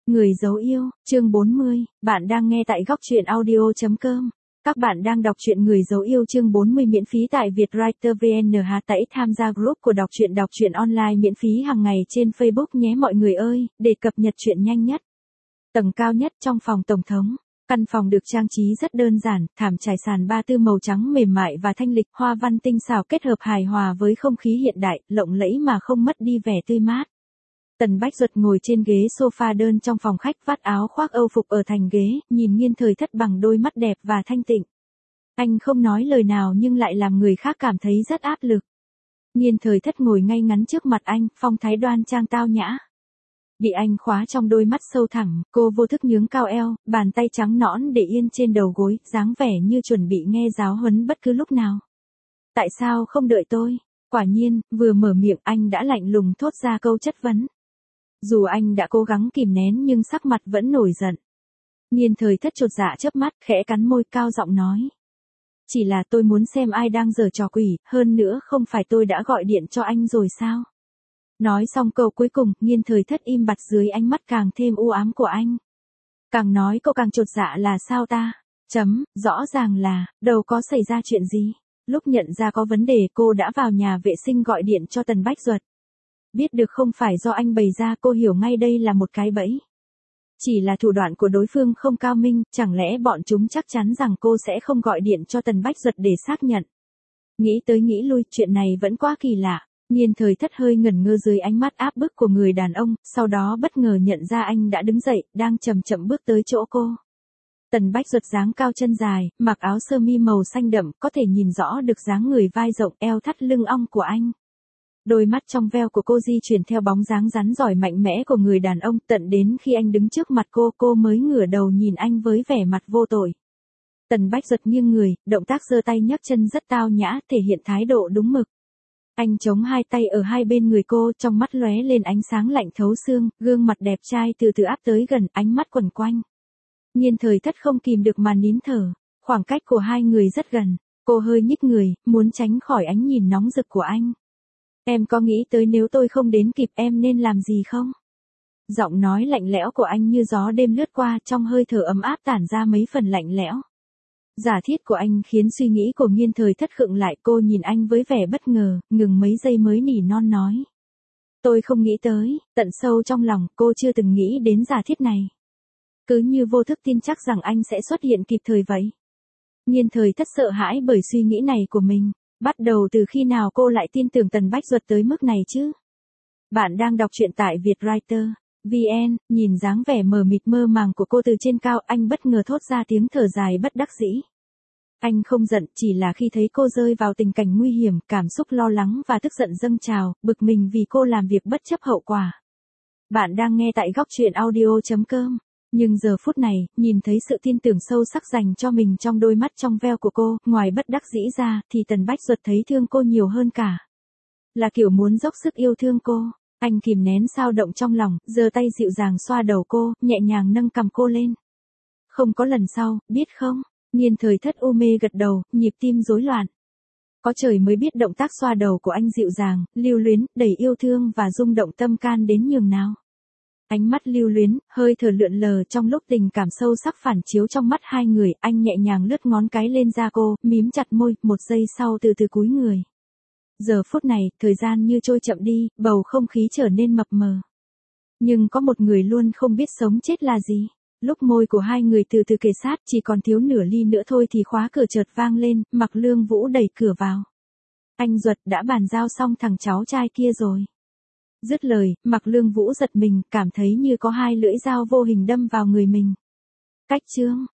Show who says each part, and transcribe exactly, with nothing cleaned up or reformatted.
Speaker 1: Người dấu yêu, chương bốn mươi, bạn đang nghe tại góc truyện audio chấm com. Các bạn đang đọc truyện Người dấu yêu chương bốn mươi miễn phí tại Vietwriter vê en. Hà tẩy tham gia group của đọc truyện đọc truyện online miễn phí hàng ngày trên Facebook nhé mọi người ơi, để cập nhật truyện nhanh nhất. Tầng cao nhất trong phòng tổng thống. Căn phòng được trang trí rất đơn giản, thảm trải sàn ba tư màu trắng mềm mại và thanh lịch, hoa văn tinh xảo kết hợp hài hòa với không khí hiện đại, lộng lẫy mà không mất đi vẻ tươi mát. Tần Bách Duật ngồi trên ghế sofa đơn trong phòng khách vắt áo khoác âu phục ở thành ghế, nhìn Nghiên Thời Thất bằng đôi mắt đẹp và thanh tịnh. Anh không nói lời nào nhưng lại làm người khác cảm thấy rất áp lực. Nghiên Thời Thất ngồi ngay ngắn trước mặt anh, phong thái đoan trang tao nhã. Bị anh khóa trong đôi mắt sâu thẳm, cô vô thức nhướng cao eo, bàn tay trắng nõn để yên trên đầu gối, dáng vẻ như chuẩn bị nghe giáo huấn bất cứ lúc nào. Tại sao không đợi tôi? Quả nhiên, vừa mở miệng anh đã lạnh lùng thốt ra câu chất vấn. Dù anh đã cố gắng kìm nén nhưng sắc mặt vẫn nổi giận. Nghiên Thời Thất chột dạ chớp mắt, khẽ cắn môi cao giọng nói. Chỉ là tôi muốn xem ai đang giở trò quỷ, hơn nữa không phải tôi đã gọi điện cho anh rồi sao? Nói xong câu cuối cùng, Nghiên Thời Thất im bặt dưới ánh mắt càng thêm u ám của anh. Càng nói cô càng chột dạ là sao ta? Chấm, rõ ràng là, đâu có xảy ra chuyện gì. Lúc nhận ra có vấn đề cô đã vào nhà vệ sinh gọi điện cho Tần Bách Duật. Biết được không phải do anh bày ra cô hiểu ngay đây là một cái bẫy. Chỉ là thủ đoạn của đối phương không cao minh, chẳng lẽ bọn chúng chắc chắn rằng cô sẽ không gọi điện cho Tần Bách Duật để xác nhận. Nghĩ tới nghĩ lui, chuyện này vẫn quá kỳ lạ. Nghiên Thời Thất hơi ngẩn ngơ dưới ánh mắt áp bức của người đàn ông, sau đó bất ngờ nhận ra anh đã đứng dậy, đang chậm chậm bước tới chỗ cô. Tần Bách Duật dáng cao chân dài, mặc áo sơ mi màu xanh đậm, có thể nhìn rõ được dáng người vai rộng, eo thắt lưng ong của anh. Đôi mắt trong veo của cô di chuyển theo bóng dáng rắn rỏi mạnh mẽ của người đàn ông, tận đến khi anh đứng trước mặt cô, cô mới ngửa đầu nhìn anh với vẻ mặt vô tội. Tần Bách Duật nghiêng người, động tác giơ tay nhấc chân rất tao nhã, thể hiện thái độ đúng mực. Anh chống hai tay ở hai bên người cô, trong mắt lóe lên ánh sáng lạnh thấu xương, gương mặt đẹp trai từ từ áp tới gần, ánh mắt quẩn quanh. Nghiên Thời Thất không kìm được mà nín thở, khoảng cách của hai người rất gần, cô hơi nhích người, muốn tránh khỏi ánh nhìn nóng rực của anh. Em có nghĩ tới nếu tôi không đến kịp em nên làm gì không? Giọng nói lạnh lẽo của anh như gió đêm lướt qua, trong hơi thở ấm áp tản ra mấy phần lạnh lẽo. Giả thiết của anh khiến suy nghĩ của Nghiên Thời Thất khựng lại, cô nhìn anh với vẻ bất ngờ, ngừng mấy giây mới nỉ non nói. Tôi không nghĩ tới, tận sâu trong lòng, cô chưa từng nghĩ đến giả thiết này. Cứ như vô thức tin chắc rằng anh sẽ xuất hiện kịp thời vậy. Nghiên Thời Thất sợ hãi bởi suy nghĩ này của mình. Bắt đầu từ khi nào cô lại tin tưởng Tần Bách Duật tới mức này chứ? Bạn đang đọc truyện tại Vietwriter vê en, nhìn dáng vẻ mờ mịt mơ màng của cô từ trên cao, anh bất ngờ thốt ra tiếng thở dài bất đắc dĩ. Anh không giận, chỉ là khi thấy cô rơi vào tình cảnh nguy hiểm, cảm xúc lo lắng và tức giận dâng trào, bực mình vì cô làm việc bất chấp hậu quả. Bạn đang nghe tại góc truyện audio chấm com. Nhưng giờ phút này, nhìn thấy sự tin tưởng sâu sắc dành cho mình trong đôi mắt trong veo của cô, ngoài bất đắc dĩ ra, thì Tần Bách Duật thấy thương cô nhiều hơn cả. Là kiểu muốn dốc sức yêu thương cô. Anh kìm nén xao động trong lòng, giơ tay dịu dàng xoa đầu cô, nhẹ nhàng nâng cằm cô lên. Không có lần sau, biết không? Nghiên Thời Thất u mê gật đầu, nhịp tim rối loạn. Có trời mới biết động tác xoa đầu của anh dịu dàng, lưu luyến, đầy yêu thương và rung động tâm can đến nhường nào. Ánh mắt lưu luyến, hơi thở lượn lờ trong lúc tình cảm sâu sắc phản chiếu trong mắt hai người, anh nhẹ nhàng lướt ngón cái lên da cô, mím chặt môi, một giây sau từ từ cúi người. Giờ phút này, thời gian như trôi chậm đi, bầu không khí trở nên mập mờ. Nhưng có một người luôn không biết sống chết là gì. Lúc môi của hai người từ từ kề sát, chỉ còn thiếu nửa ly nữa thôi thì khóa cửa chợt vang lên, Mạc Lương Vũ đẩy cửa vào. Anh Duật đã bàn giao xong thằng cháu trai kia rồi. Dứt lời, Mạc Lương Vũ giật mình, cảm thấy như có hai lưỡi dao vô hình đâm vào người mình. Cách chương,